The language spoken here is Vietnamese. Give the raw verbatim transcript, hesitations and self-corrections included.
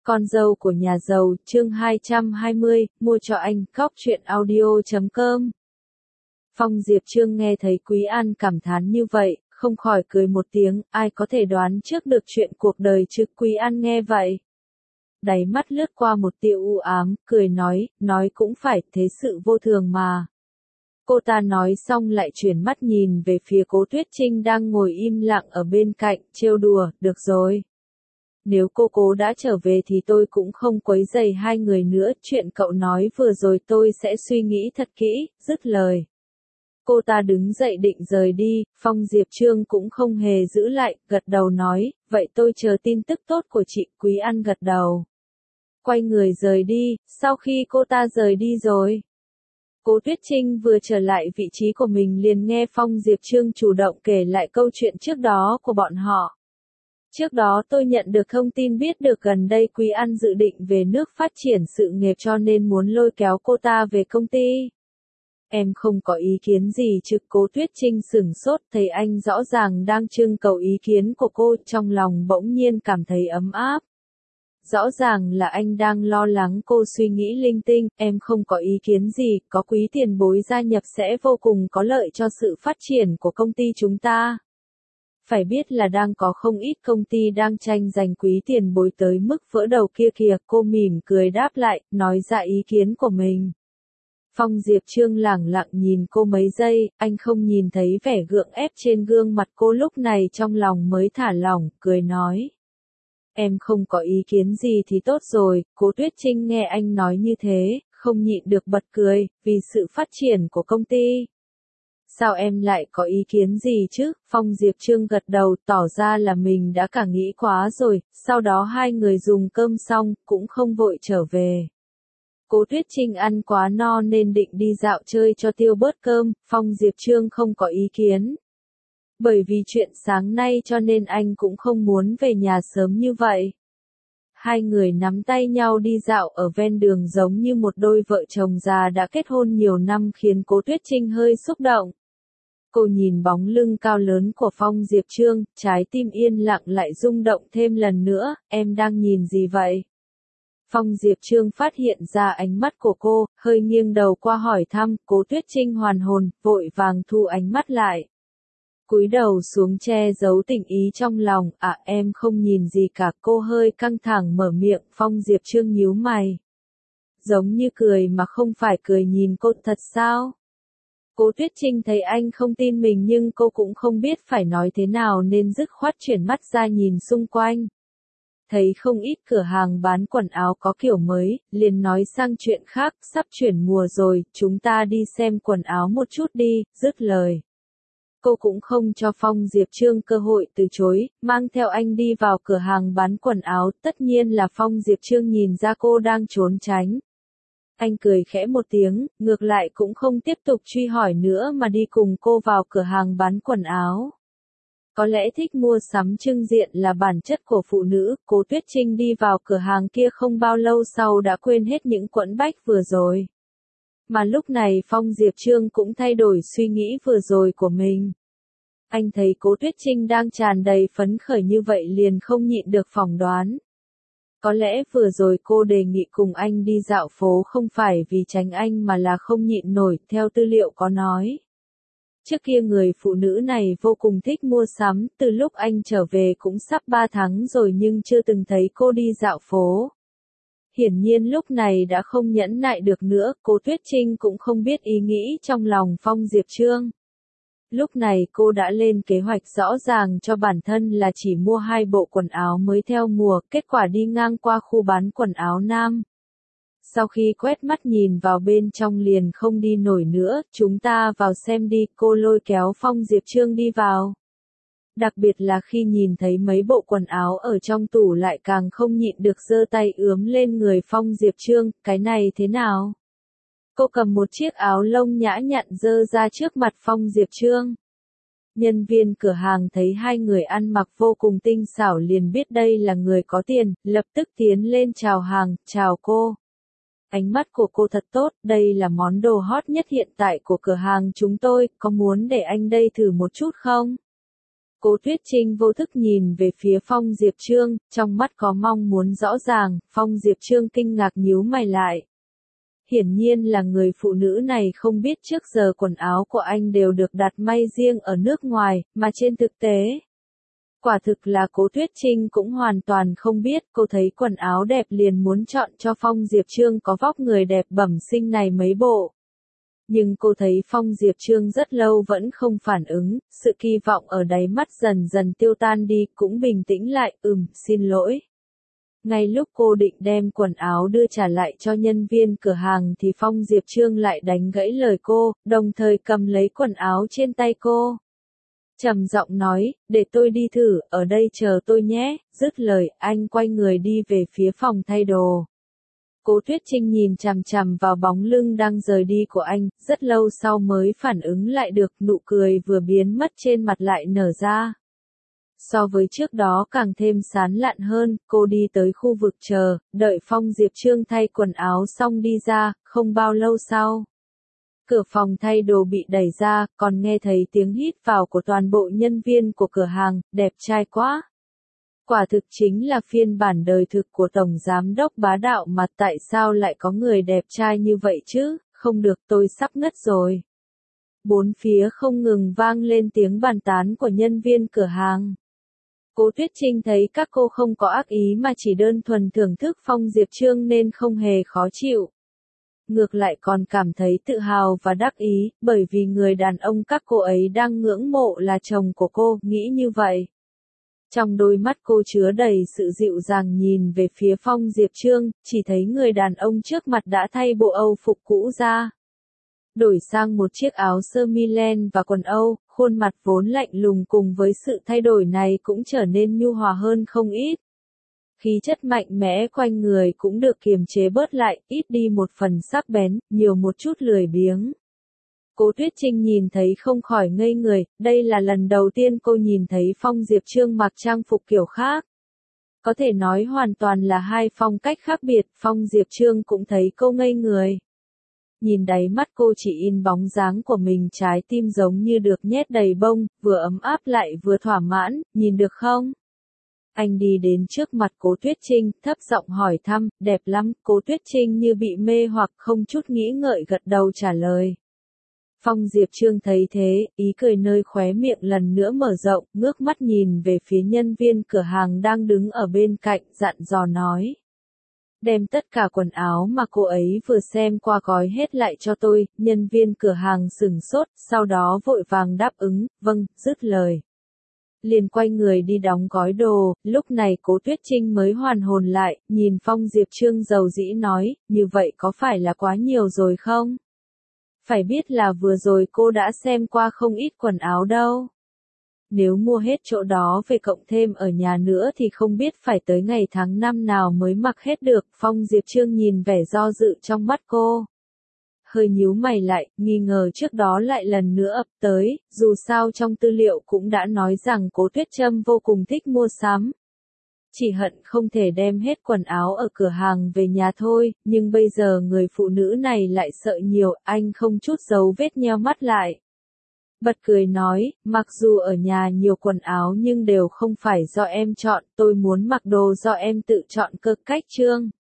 Con dâu của nhà giàu, chương hai trăm hai mươi, mua cho anh, cóc truyện audio chấm com. Phong Diệp Trương nghe thấy Quý An cảm thán như vậy, không khỏi cười một tiếng, ai có thể đoán trước được chuyện cuộc đời chứ. Quý An nghe vậy, đáy mắt lướt qua một tia u ám, cười nói, nói cũng phải, thế sự vô thường mà. Cô ta nói xong lại chuyển mắt nhìn về phía Cố Tuyết Trinh đang ngồi im lặng ở bên cạnh, trêu đùa, được rồi. Nếu cô Cố đã trở về thì tôi cũng không quấy rầy hai người nữa, chuyện cậu nói vừa rồi tôi sẽ suy nghĩ thật kỹ, dứt lời. Cô ta đứng dậy định rời đi, Phong Diệp Trương cũng không hề giữ lại, gật đầu nói, vậy tôi chờ tin tức tốt của chị. Quý An gật đầu. Quay người rời đi, sau khi cô ta rời đi rồi. Cố Tuyết Trinh vừa trở lại vị trí của mình liền nghe Phong Diệp Trương chủ động kể lại câu chuyện trước đó của bọn họ. Trước đó tôi nhận được thông tin biết được gần đây Quý An dự định về nước phát triển sự nghiệp cho nên muốn lôi kéo cô ta về công ty. Em không có ý kiến gì chứ? Cố Tuyết Trinh sửng sốt, thấy anh rõ ràng đang trưng cầu ý kiến của cô, trong lòng bỗng nhiên cảm thấy ấm áp. Rõ ràng là anh đang lo lắng cô suy nghĩ linh tinh, em không có ý kiến gì, có Quý tiền bối gia nhập sẽ vô cùng có lợi cho sự phát triển của công ty chúng ta. Phải biết là đang có không ít công ty đang tranh giành Quý tiền bối tới mức vỡ đầu kia kìa. Cô mỉm cười đáp lại, nói ra ý kiến của mình. Phong Diệp Trương lẳng lặng nhìn cô mấy giây, anh không nhìn thấy vẻ gượng ép trên gương mặt cô lúc này, trong lòng mới thả lỏng, cười nói. Em không có ý kiến gì thì tốt rồi. Cố Tuyết Trinh nghe anh nói như thế, không nhịn được bật cười, vì sự phát triển của công ty. Sao em lại có ý kiến gì chứ? Phong Diệp Trương gật đầu, tỏ ra là mình đã cả nghĩ quá rồi, sau đó hai người dùng cơm xong, cũng không vội trở về. Cố Tuyết Trinh ăn quá no nên định đi dạo chơi cho tiêu bớt cơm, Phong Diệp Trương không có ý kiến. Bởi vì chuyện sáng nay cho nên anh cũng không muốn về nhà sớm như vậy. Hai người nắm tay nhau đi dạo ở ven đường giống như một đôi vợ chồng già đã kết hôn nhiều năm khiến Cố Tuyết Trinh hơi xúc động. Cô nhìn bóng lưng cao lớn của Phong Diệp Trương, trái tim yên lặng lại rung động thêm lần nữa, em đang nhìn gì vậy? Phong Diệp Trương phát hiện ra ánh mắt của cô, hơi nghiêng đầu qua hỏi thăm. Cố Tuyết Trinh hoàn hồn, vội vàng thu ánh mắt lại. Cúi đầu xuống che giấu tình ý trong lòng, à em không nhìn gì cả. Cô hơi căng thẳng mở miệng. Phong Diệp Trương nhíu mày. Giống như cười mà không phải cười, nhìn cô, thật sao? Cố Tuyết Trinh thấy anh không tin mình nhưng cô cũng không biết phải nói thế nào nên dứt khoát chuyển mắt ra nhìn xung quanh. Thấy không ít cửa hàng bán quần áo có kiểu mới, liền nói sang chuyện khác, sắp chuyển mùa rồi, chúng ta đi xem quần áo một chút đi, dứt lời. Cô cũng không cho Phong Diệp Trương cơ hội từ chối, mang theo anh đi vào cửa hàng bán quần áo, tất nhiên là Phong Diệp Trương nhìn ra cô đang trốn tránh. Anh cười khẽ một tiếng, ngược lại cũng không tiếp tục truy hỏi nữa mà đi cùng cô vào cửa hàng bán quần áo. Có lẽ thích mua sắm trưng diện là bản chất của phụ nữ, Cố Tuyết Trinh đi vào cửa hàng kia không bao lâu sau đã quên hết những quẫn bách vừa rồi. Mà lúc này Phong Diệp Trương cũng thay đổi suy nghĩ vừa rồi của mình. Anh thấy Cố Tuyết Trinh đang tràn đầy phấn khởi như vậy liền không nhịn được phỏng đoán. Có lẽ vừa rồi cô đề nghị cùng anh đi dạo phố không phải vì tránh anh mà là không nhịn nổi, theo tư liệu có nói. Trước kia người phụ nữ này vô cùng thích mua sắm, từ lúc anh trở về cũng sắp ba tháng rồi nhưng chưa từng thấy cô đi dạo phố. Hiển nhiên lúc này đã không nhẫn nại được nữa, Cố Tuyết Trinh cũng không biết ý nghĩ trong lòng Phong Diệp Trương. Lúc này cô đã lên kế hoạch rõ ràng cho bản thân là chỉ mua hai bộ quần áo mới theo mùa, kết quả đi ngang qua khu bán quần áo nam. Sau khi quét mắt nhìn vào bên trong liền không đi nổi nữa, chúng ta vào xem đi, cô lôi kéo Phong Diệp Trương đi vào. Đặc biệt là khi nhìn thấy mấy bộ quần áo ở trong tủ lại càng không nhịn được giơ tay ướm lên người Phong Diệp Trương, cái này thế nào? Cô cầm một chiếc áo lông nhã nhặn giơ ra trước mặt Phong Diệp Trương. Nhân viên cửa hàng thấy hai người ăn mặc vô cùng tinh xảo liền biết đây là người có tiền, lập tức tiến lên chào hàng, chào cô. Ánh mắt của cô thật tốt, đây là món đồ hot nhất hiện tại của cửa hàng chúng tôi, có muốn để anh đây thử một chút không? Cố Tuyết Trinh vô thức nhìn về phía Phong Diệp Trương, trong mắt có mong muốn rõ ràng, Phong Diệp Trương kinh ngạc nhíu mày lại. Hiển nhiên là người phụ nữ này không biết trước giờ quần áo của anh đều được đặt may riêng ở nước ngoài, mà trên thực tế. Quả thực là Cố Tuyết Trinh cũng hoàn toàn không biết, cô thấy quần áo đẹp liền muốn chọn cho Phong Diệp Trương có vóc người đẹp bẩm sinh này mấy bộ. Nhưng cô thấy Phong Diệp Trương rất lâu vẫn không phản ứng, sự kỳ vọng ở đáy mắt dần dần tiêu tan đi, cũng bình tĩnh lại, ừm, xin lỗi. Ngay lúc cô định đem quần áo đưa trả lại cho nhân viên cửa hàng thì Phong Diệp Trương lại đánh gãy lời cô, đồng thời cầm lấy quần áo trên tay cô. Trầm giọng nói, để tôi đi thử, ở đây chờ tôi nhé, dứt lời, anh quay người đi về phía phòng thay đồ. Cố Tuyết Trinh nhìn chằm chằm vào bóng lưng đang rời đi của anh, rất lâu sau mới phản ứng lại được, nụ cười vừa biến mất trên mặt lại nở ra. So với trước đó càng thêm sán lạn hơn, cô đi tới khu vực chờ, đợi Phong Diệp Trương thay quần áo xong đi ra, không bao lâu sau. Cửa phòng thay đồ bị đẩy ra, còn nghe thấy tiếng hít vào của toàn bộ nhân viên của cửa hàng, đẹp trai quá. Quả thực chính là phiên bản đời thực của Tổng Giám đốc bá đạo mà tại sao lại có người đẹp trai như vậy chứ, không được tôi sắp ngất rồi. Bốn phía không ngừng vang lên tiếng bàn tán của nhân viên cửa hàng. Cố Tuyết Trinh thấy các cô không có ác ý mà chỉ đơn thuần thưởng thức Phong Diệp Trương nên không hề khó chịu. Ngược lại còn cảm thấy tự hào và đắc ý, bởi vì người đàn ông các cô ấy đang ngưỡng mộ là chồng của cô, nghĩ như vậy. Trong đôi mắt cô chứa đầy sự dịu dàng nhìn về phía Phong Diệp Trương, chỉ thấy người đàn ông trước mặt đã thay bộ Âu phục cũ ra. Đổi sang một chiếc áo sơ mi len và quần Âu, khuôn mặt vốn lạnh lùng cùng với sự thay đổi này cũng trở nên nhu hòa hơn không ít. Khí chất mạnh mẽ quanh người cũng được kiềm chế bớt lại, ít đi một phần sắc bén, nhiều một chút lười biếng. Cố Tuyết Trinh nhìn thấy không khỏi ngây người, đây là lần đầu tiên cô nhìn thấy Phong Diệp Trương mặc trang phục kiểu khác. Có thể nói hoàn toàn là hai phong cách khác biệt, Phong Diệp Trương cũng thấy cô ngây người. Nhìn đáy mắt cô chỉ in bóng dáng của mình, trái tim giống như được nhét đầy bông, vừa ấm áp lại vừa thỏa mãn, nhìn được không? Anh đi đến trước mặt Cố Tuyết Trinh, thấp giọng hỏi thăm, đẹp lắm, Cố Tuyết Trinh như bị mê hoặc không chút nghĩ ngợi gật đầu trả lời. Phong Diệp Trương thấy thế, ý cười nơi khóe miệng lần nữa mở rộng, ngước mắt nhìn về phía nhân viên cửa hàng đang đứng ở bên cạnh, dặn dò nói. Đem tất cả quần áo mà cô ấy vừa xem qua gói hết lại cho tôi, nhân viên cửa hàng sửng sốt, sau đó vội vàng đáp ứng, vâng, dứt lời. Liền quay người đi đóng gói đồ, lúc này Cố Tuyết Trinh mới hoàn hồn lại, nhìn Phong Diệp Trương dầu dĩ nói, như vậy có phải là quá nhiều rồi không? Phải biết là vừa rồi cô đã xem qua không ít quần áo đâu. Nếu mua hết chỗ đó về cộng thêm ở nhà nữa thì không biết phải tới ngày tháng năm nào mới mặc hết được. Phong Diệp Trương nhìn vẻ do dự trong mắt cô. Hơi nhíu mày lại, nghi ngờ trước đó lại lần nữa ập tới, dù sao trong tư liệu cũng đã nói rằng Cố Tuyết Trâm vô cùng thích mua sắm. Chỉ hận không thể đem hết quần áo ở cửa hàng về nhà thôi, nhưng bây giờ người phụ nữ này lại sợ nhiều, anh không chút giấu vết nheo mắt lại. Bật cười nói, mặc dù ở nhà nhiều quần áo nhưng đều không phải do em chọn, tôi muốn mặc đồ do em tự chọn cơ. Cách Trương.